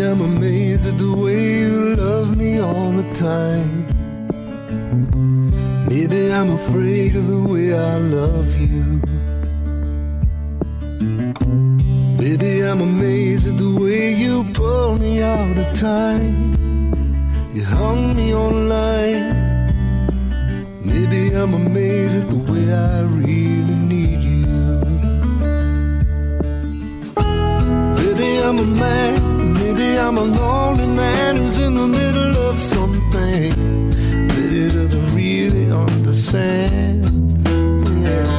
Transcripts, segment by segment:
I'm amazed at the way you love me all the time. Maybe I'm afraid of the way I love you. Baby, I'm amazed at the way you pull me out of time. You hung me online. Maybe I'm amazed at the way I really need you. Maybe I'm a man, maybe I'm a lonely man who's in the middle of something that he doesn't really understand. Yeah.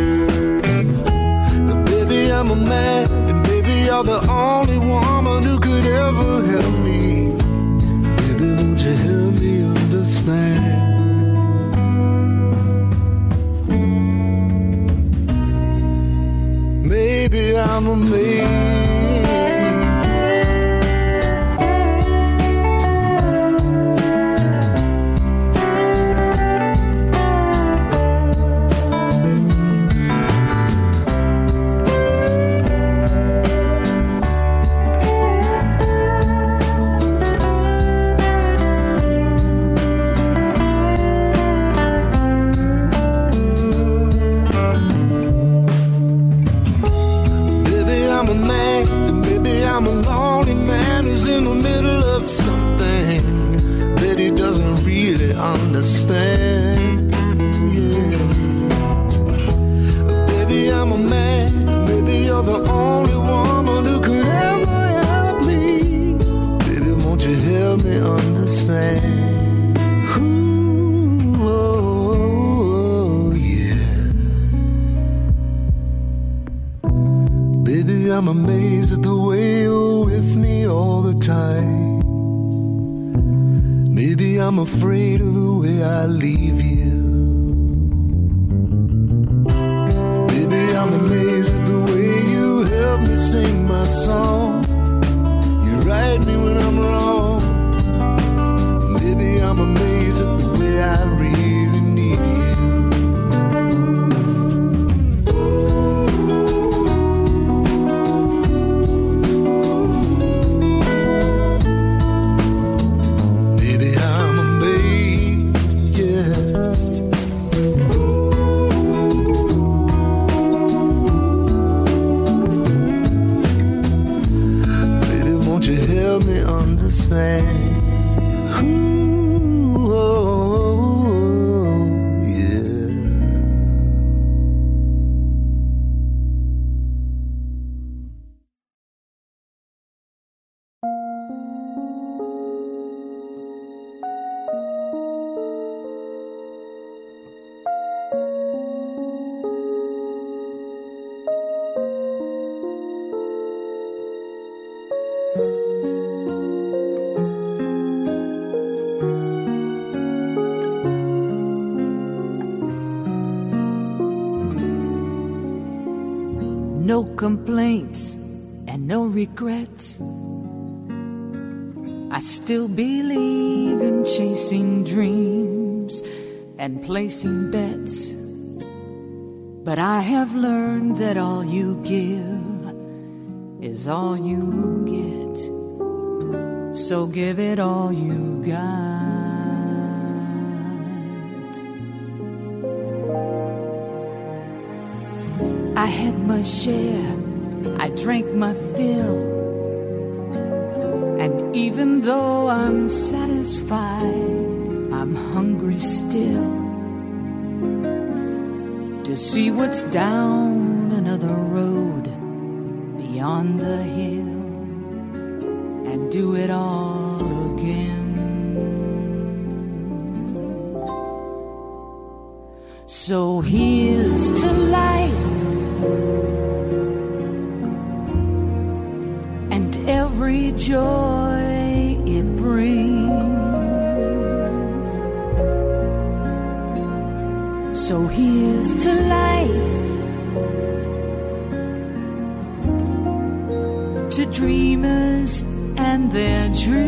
Baby, I'm a man, and maybe you're the only woman who could ever help me. Baby, won't you help me understand? Maybe I'm amazed. I'm a lonely man who's in the middle of something that he doesn't really understand. Yeah. Baby, I'm a man. Maybe you're the only woman who could ever help me. Baby, won't you help me understand? Ooh, oh, yeah. Baby, I'm amazed at the way you're with me all the time. Maybe I'm afraid of the way I leave you. Maybe I'm amazed at the way you help me sing my song. You right me when I'm wrong. Maybe I'm amazed at the way I really need you. Ooh, oh, yeah. No complaints and no regrets. I still believe in chasing dreams and placing bets. But I have learned that all you give is all you get. So give it all you got. I had my share, I drank my fill. And even though I'm satisfied, I'm hungry still. To see what's down another road beyond the hill and do it all again. So here's to life and every joy it brings. So here's to life, to dreamers and their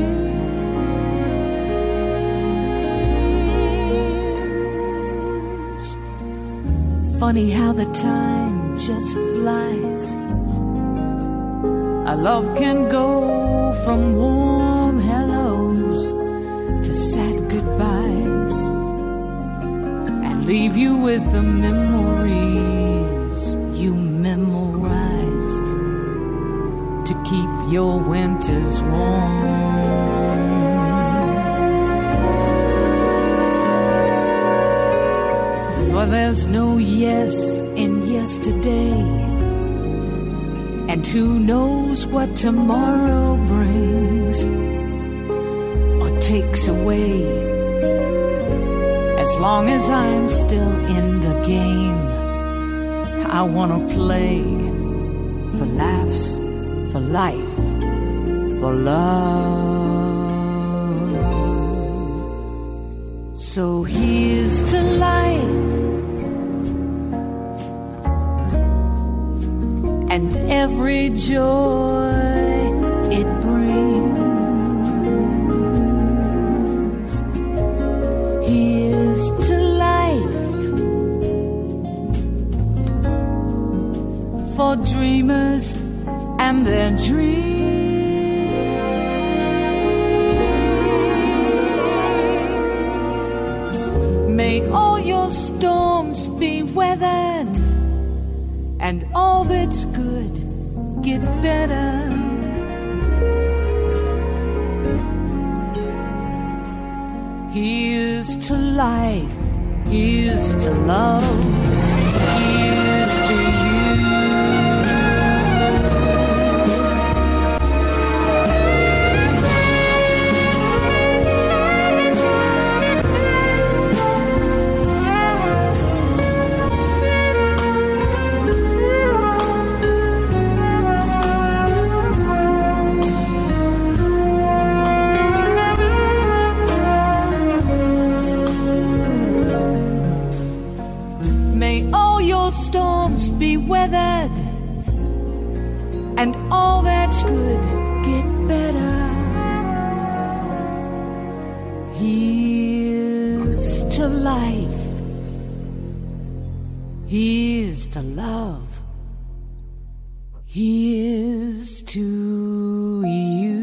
dreams. Funny how the time just flies. Our love can go from warm hellos to sad goodbyes and leave you with the memories you memorized to keep your winters warm. For there's no yes in yesterday, and who knows what tomorrow brings or takes away. As long as I'm still in the game, I wanna play for laughs, for life, for love. So here's to life and every joy it brings. Here's to life for dreamers and their dreams. May all your storms be weathered and all that's good get better. Here's to life, here's to love, here's to you. Be weathered and all that's good get better. Here's to life, here's to love, here's to you.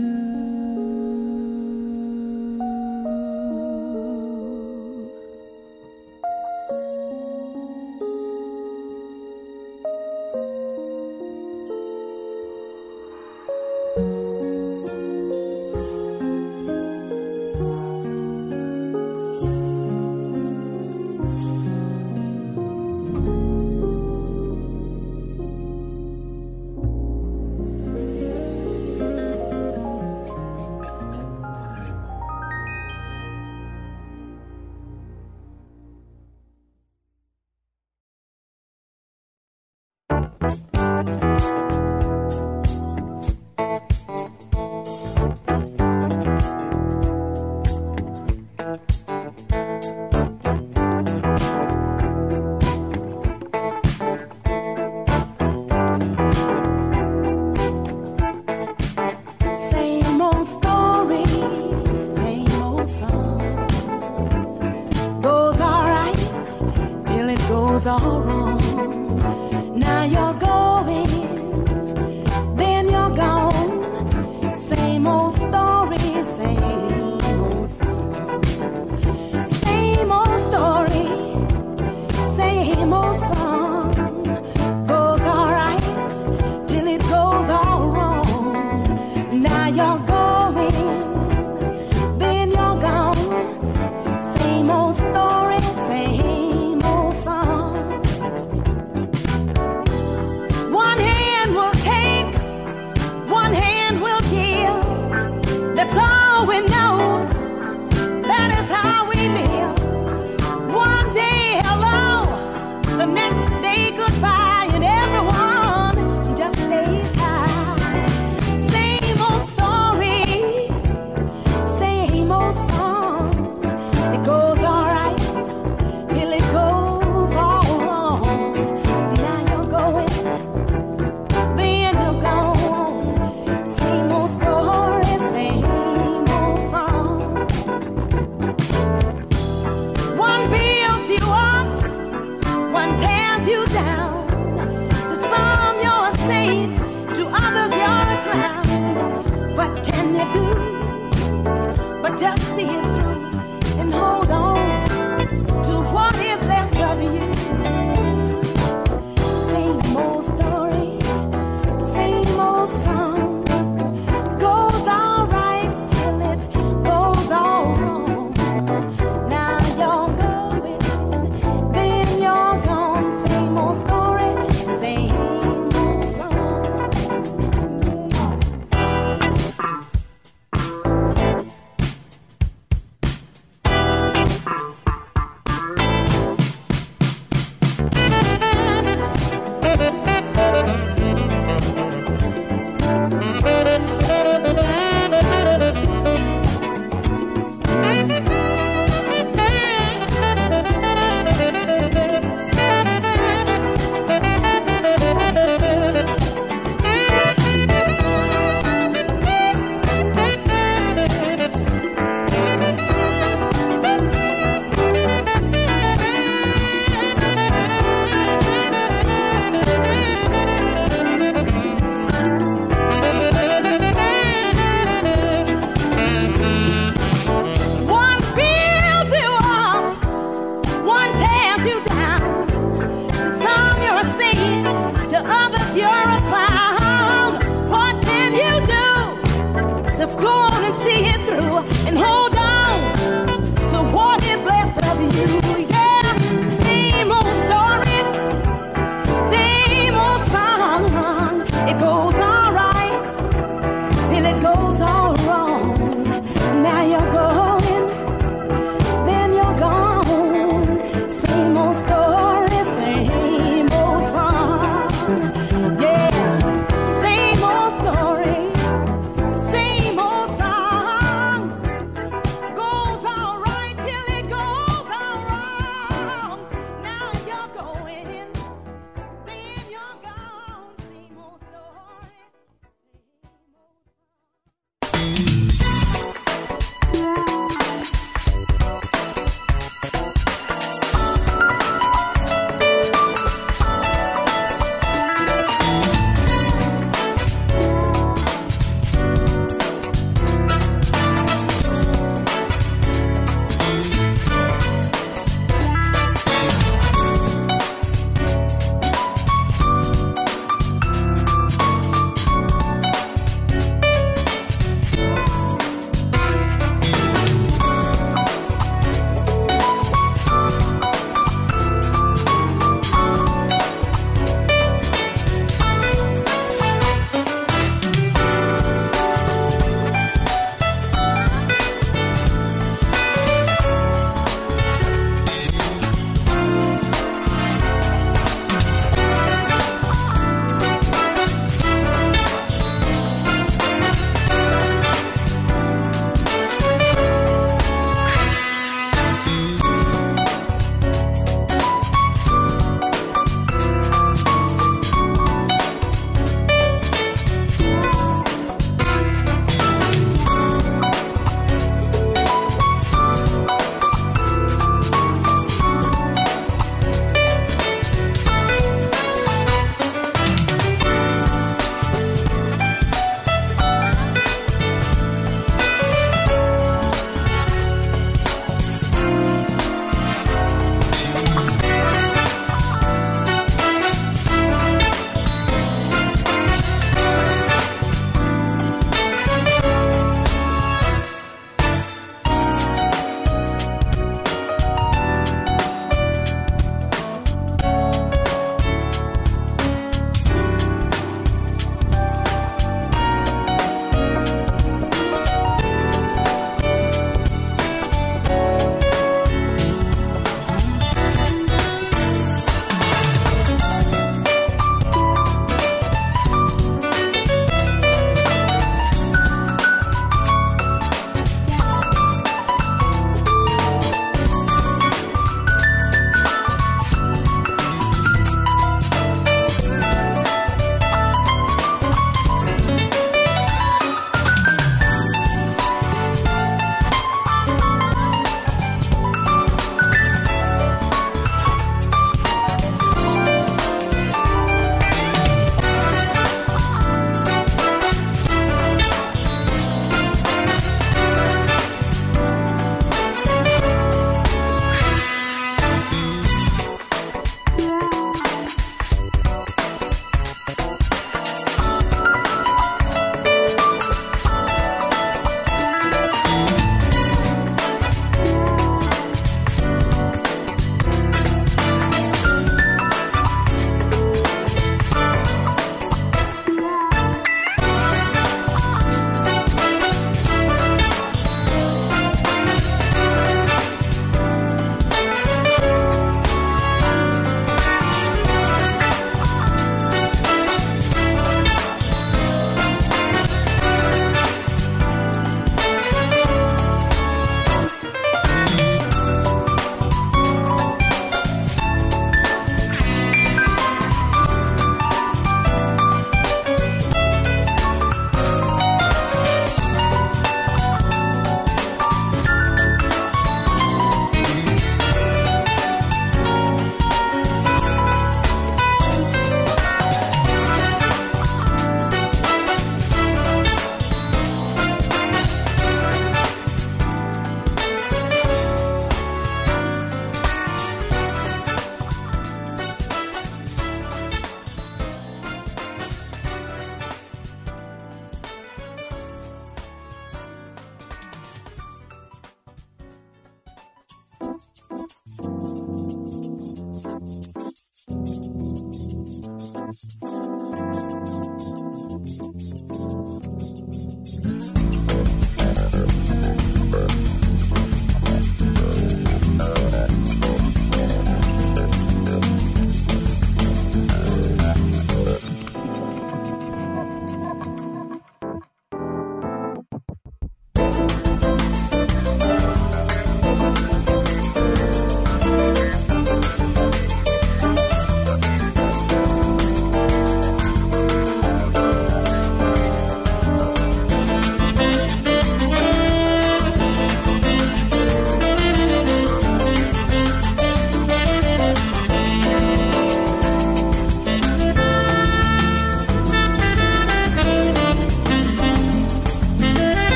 All wrong. Now you're going, then you're gone. Same old story, same old song. Same old story, same old song. Goes all right till it goes all wrong. Now you're going, then you're gone. Same old story, same old song.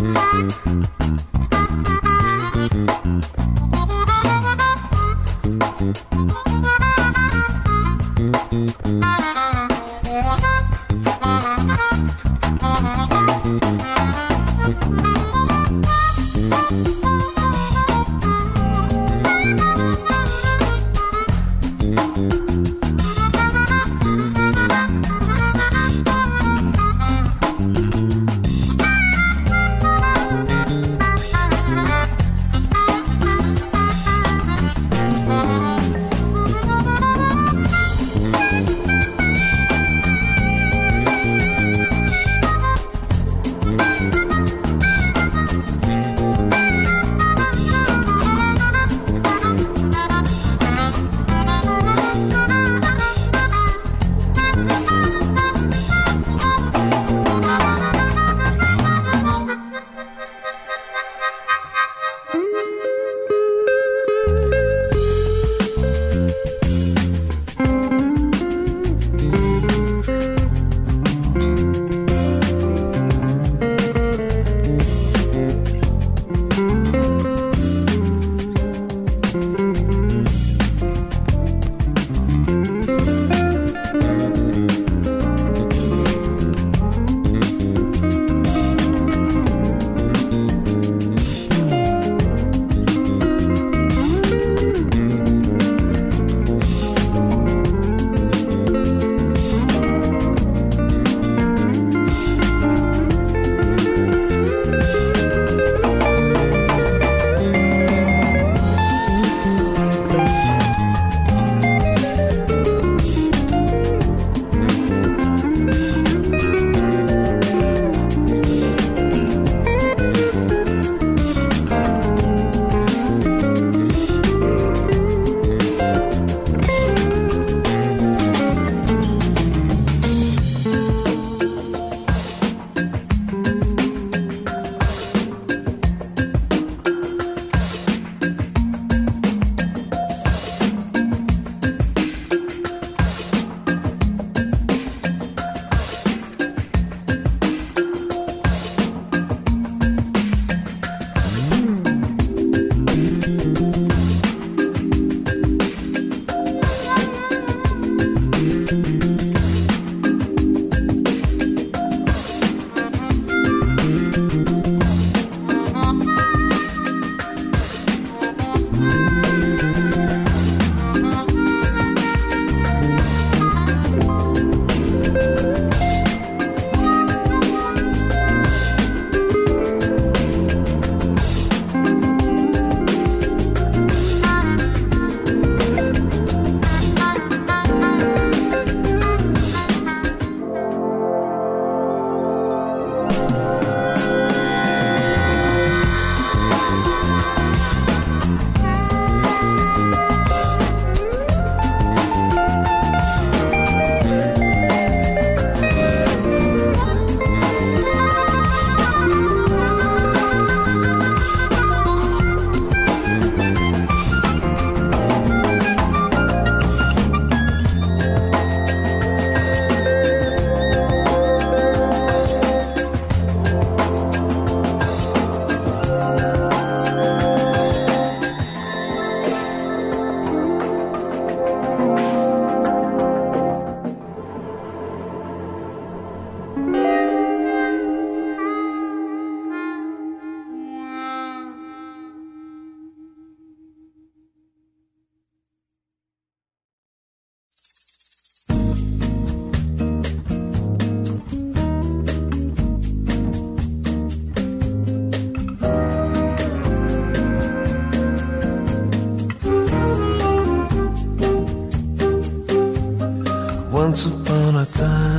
Once upon a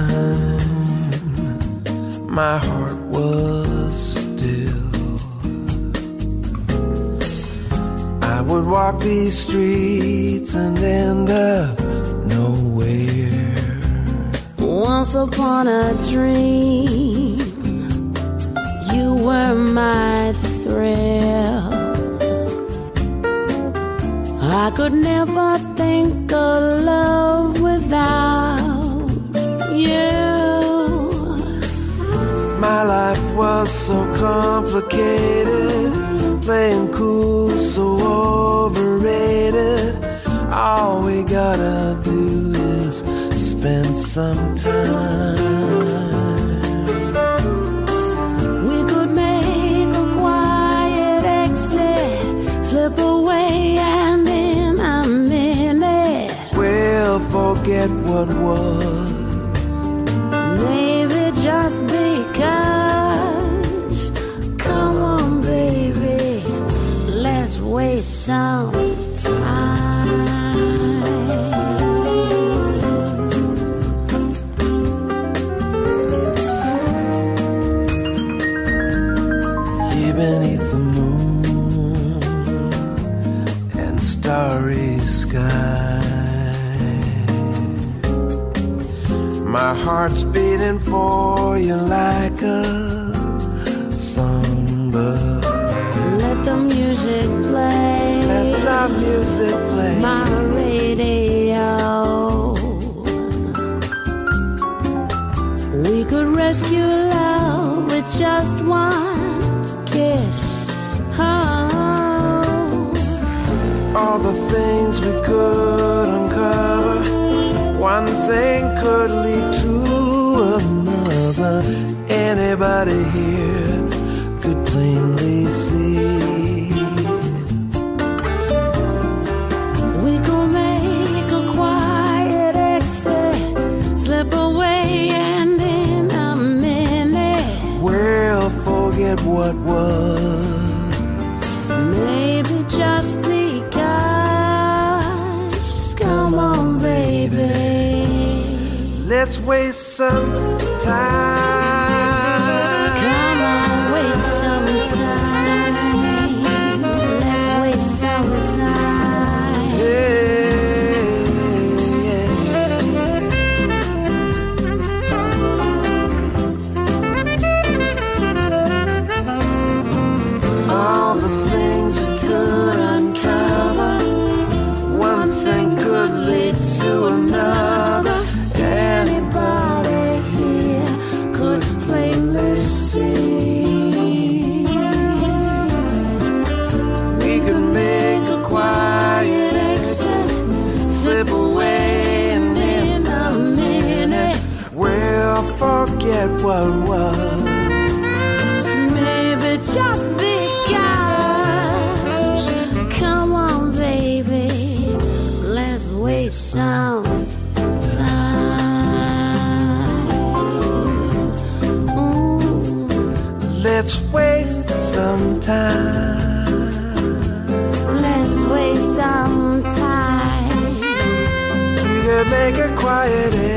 time, my heart was still. I would walk these streets and end up nowhere. Once upon a dream, you were my thrill. I could never think of love without you. My life was so complicated, playing cool, so overrated. All we gotta do is spend some time. We could make a quiet exit, slip away, and in a minute we'll forget what was. Maybe just because. Come on, baby, let's waste some time. Here beneath the moon and starry sky, my heart's beating for you like a songbird. Let the music play. Let the music play. My radio. We could rescue love with just one kiss. Oh. All the things we could uncover, one thing could lead to another. Anybody here could plainly see. We could make a quiet exit, slip away, and in a minute we'll forget what was. Maybe just because. Come on, baby, let's waste some time. come on, waste some time. Let's waste some time. All the things we could uncover, one thing could lead to another. Anybody here could plainly see. We could make a quiet exit, slip away, and in a minute we'll forget what was. Maybe just because. Come on, baby, let's waste some time. Ooh. Let's waste some time. Let's waste some time. We could make a quiet exit.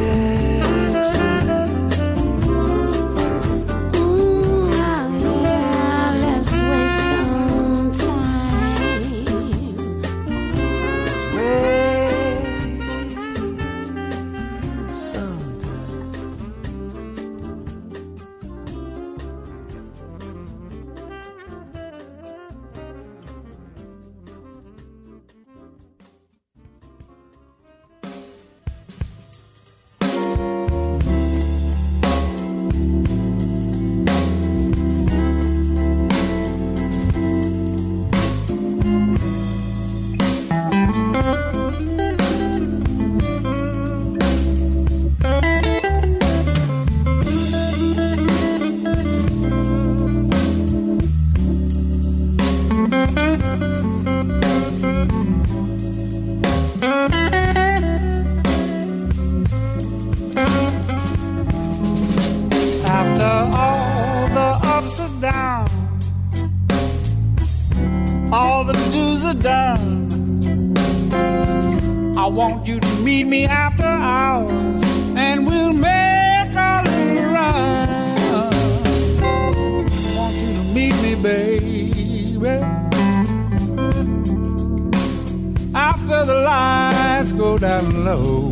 Yeah, let's waste some time. Waste some time. After all the ups and downs, all the do's are done, I want you to meet me after hours, and we'll make a little run. I want you to meet me, baby, after the lights go down low.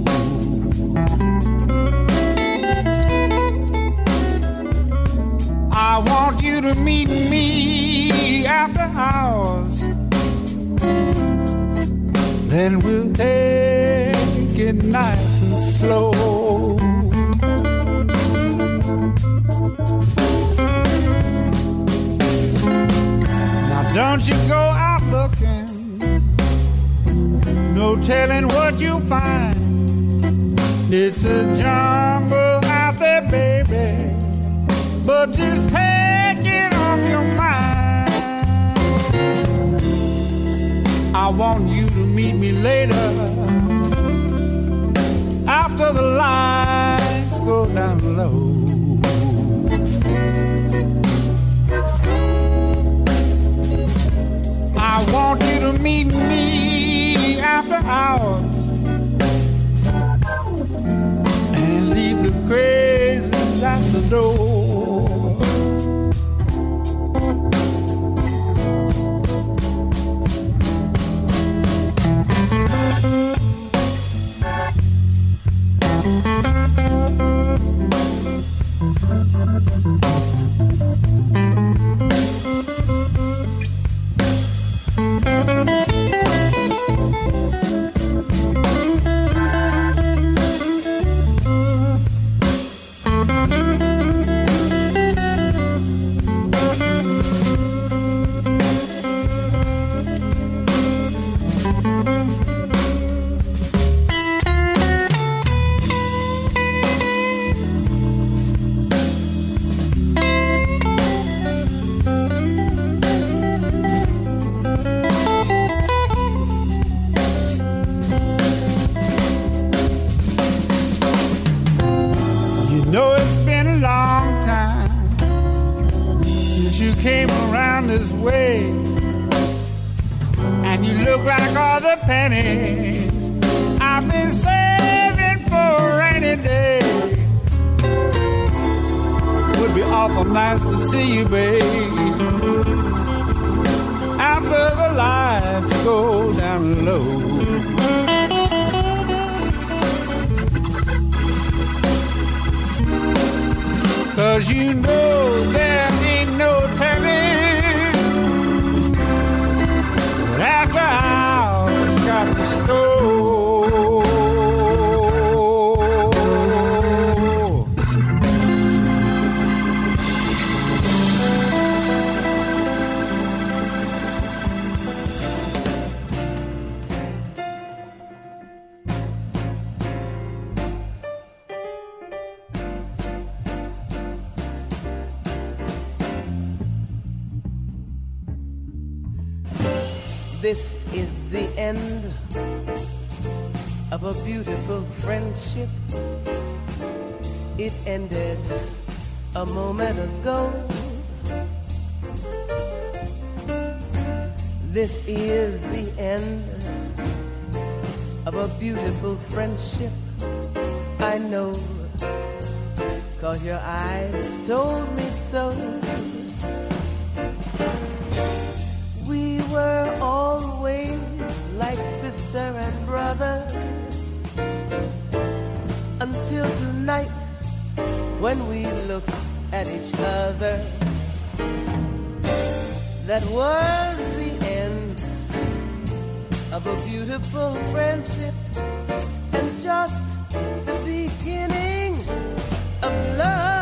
I want you to meet me after hours. Then we'll take it nice and slow. Once you go out looking, no telling what you'll find. It's a jungle out there, baby, but just take it off your mind. I want you to meet me later, after the lights go down low. I want you to meet me after hours and leave the crazies at the door. I've been saving for a rainy day. Would be awful nice to see you, babe, after the lights go down low. Cause you know there ain't no telling what after hours got to store. This is the end of a beautiful friendship. It ended a moment ago. This is the end of a beautiful friendship. I know, 'cause your eyes told me so. We were always like sister and brother until tonight when we looked at each other. That was the end of a beautiful friendship and just the beginning of love.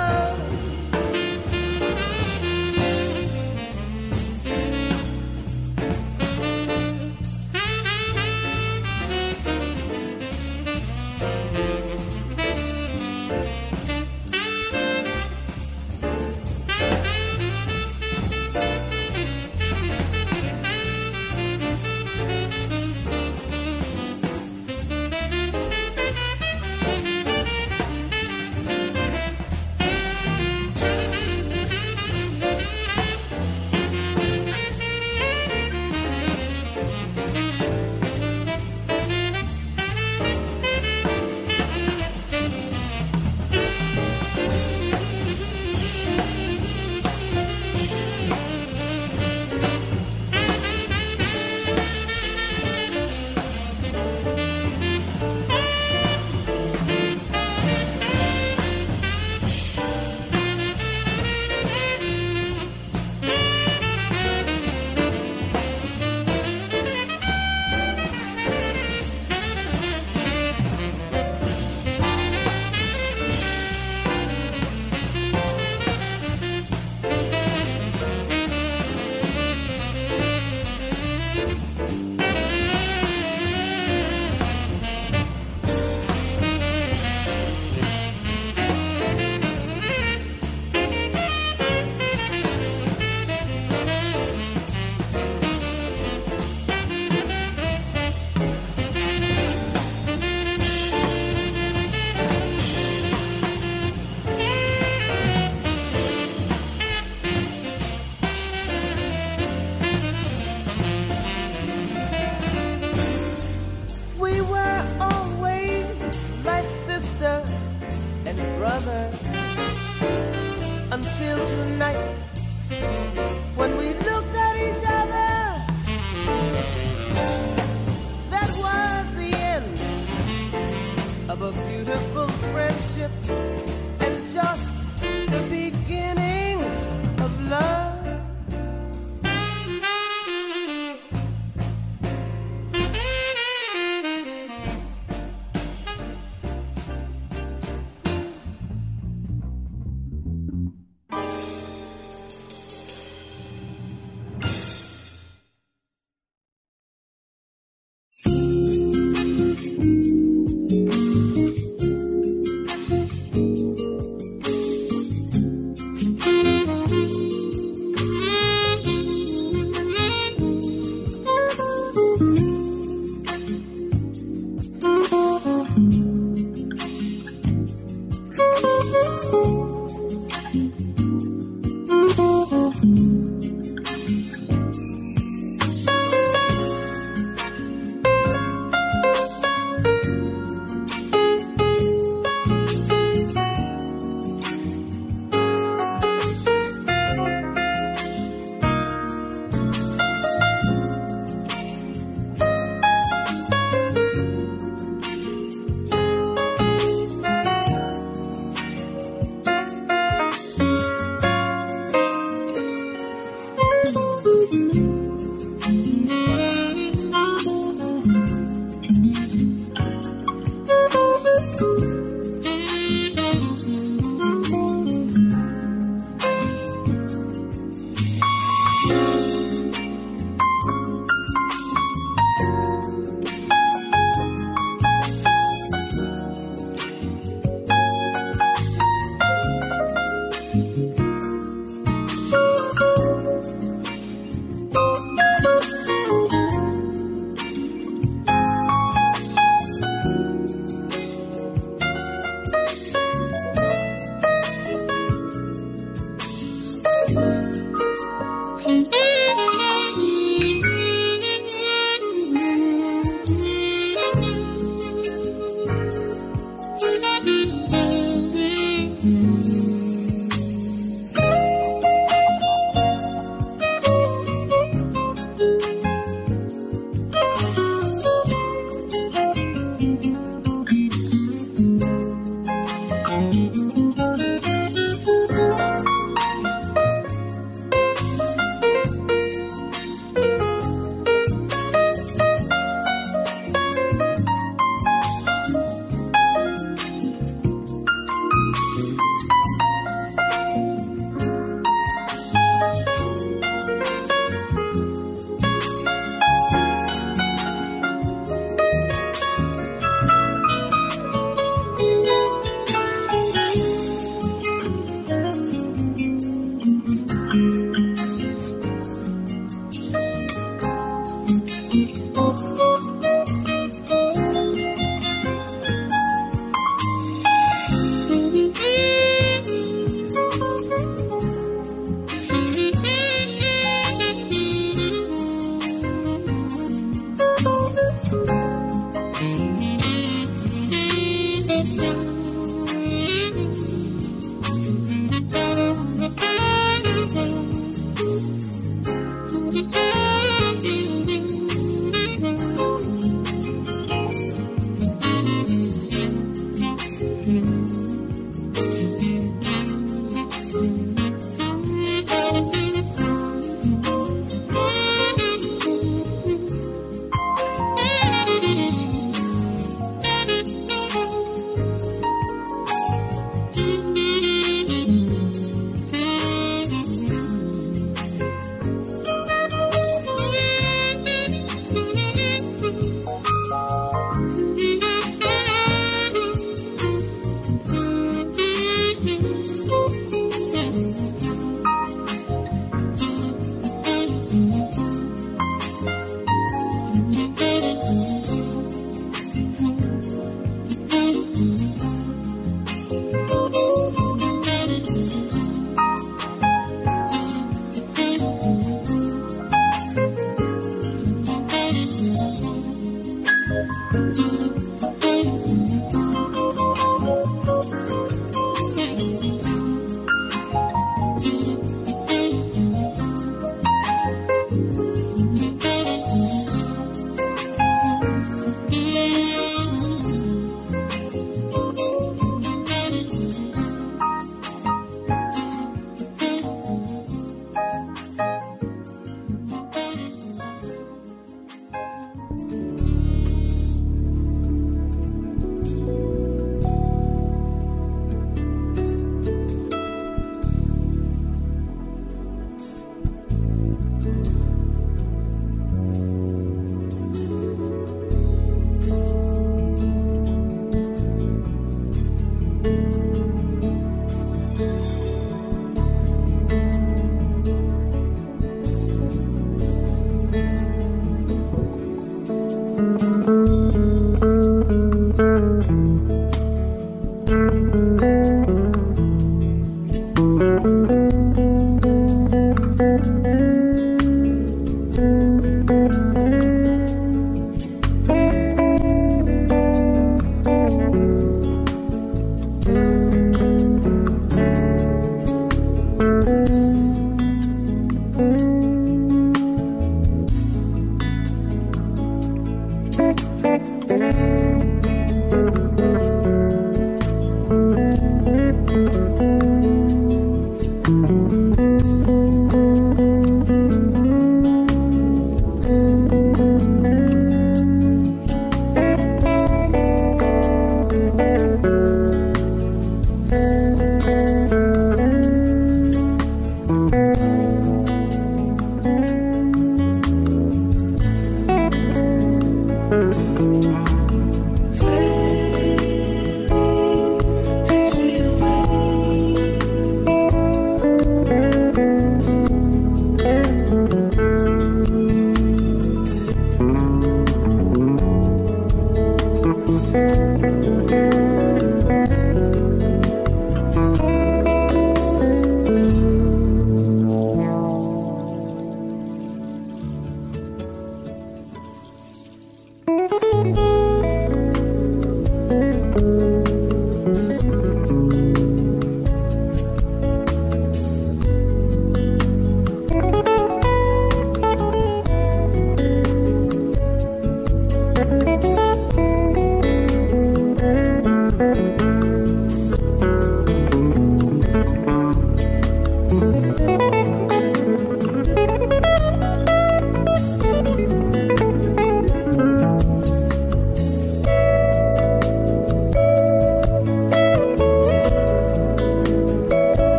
night when we looked at each other, that was the end of a beautiful friendship and just the beginning of love.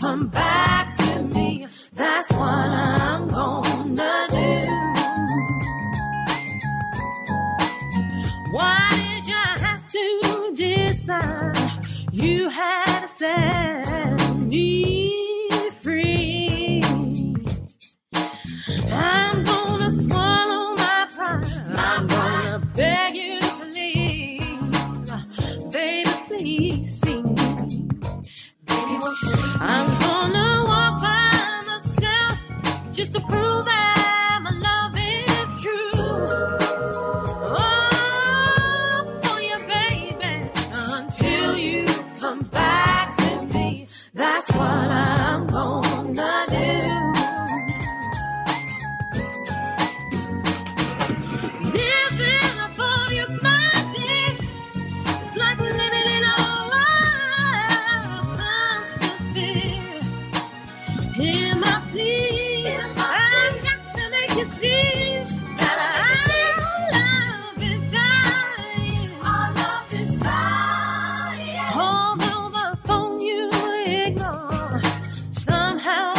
come back to me, that's what I'm gonna do. Why did you have to decide you had to set me free? I'm gonna swallow my pride. I'm gonna beg you to please, baby, please see me. Baby, won't you see me? I'm gonna walk by myself just to prove that my love is true. Oh, for you, baby, until you come back to me, that's what I'm gonna do. Living for your mercy is like living in a world constant fear. Hear my plea, I've got to make you see that our love is dying. Our love is dying. Although the phone you ignore, somehow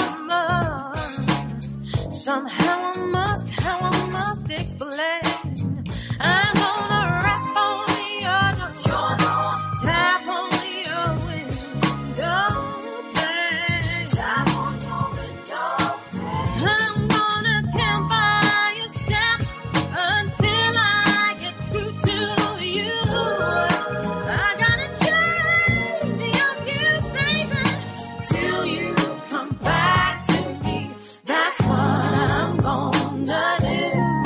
I must explain. I'm gonna rap on your door, tap on your window pane. Tap on your window pane. I'm gonna camp by your steps until I get through to you. I gotta change your view, baby, till you come back to me. That's what I'm gonna do.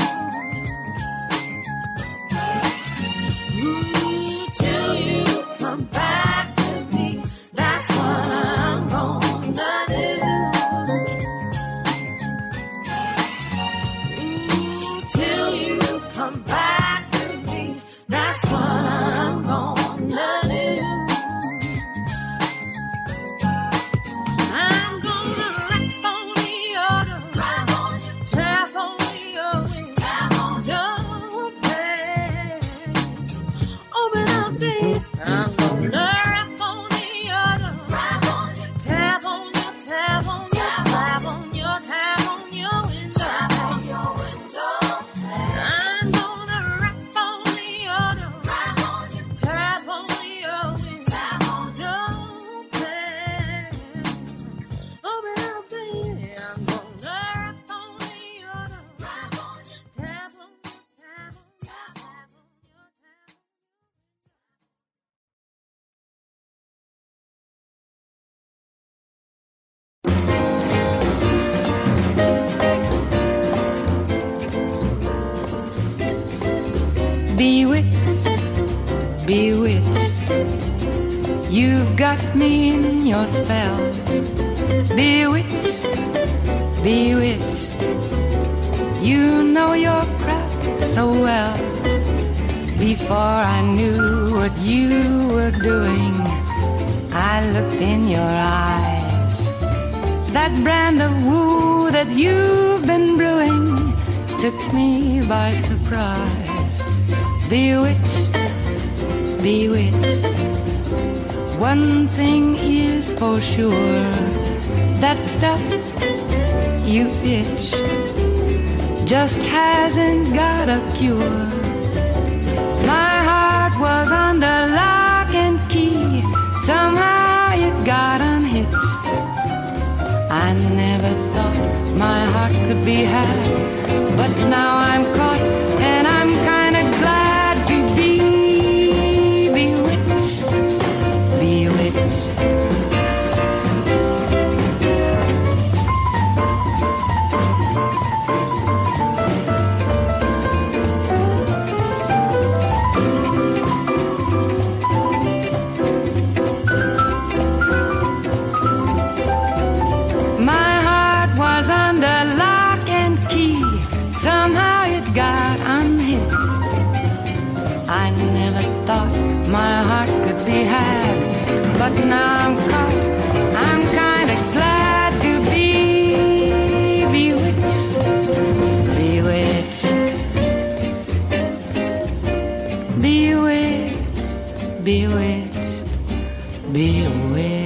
Ooh, till you come back to me. That's what I'm gonna do. Ooh, till you come back to me. That's what I'm gonna do. I'm gonna rap on your door, tap on your window pane. Open up, babe. I'm gonna rap on your door, tap on your window pane. I'm gonna rap on your door, tap on your window pane. Open up, baby. I'm gonna rap on your door, tap on your Bewitched, bewitched, you've got me in your spell. Bewitched, bewitched, you know your craft so well. Before I knew what you were doing, I looked in your eyes. That brand of woo that you've been brewing took me by surprise. Bewitched, bewitched, one thing is for sure, that stuff you itch just hasn't got a cure. My heart was under lock and key, somehow it got unhitched. I never thought my heart could be had, but now I'm caught and I'm kinda glad to be bewitched, bewitched. My heart was under lock and key, somehow it got unhitched. I never thought my heart could be had, but now I'm caught. I'm kinda glad to be bewitched, bewitched, bewitched, bewitched, bewitched.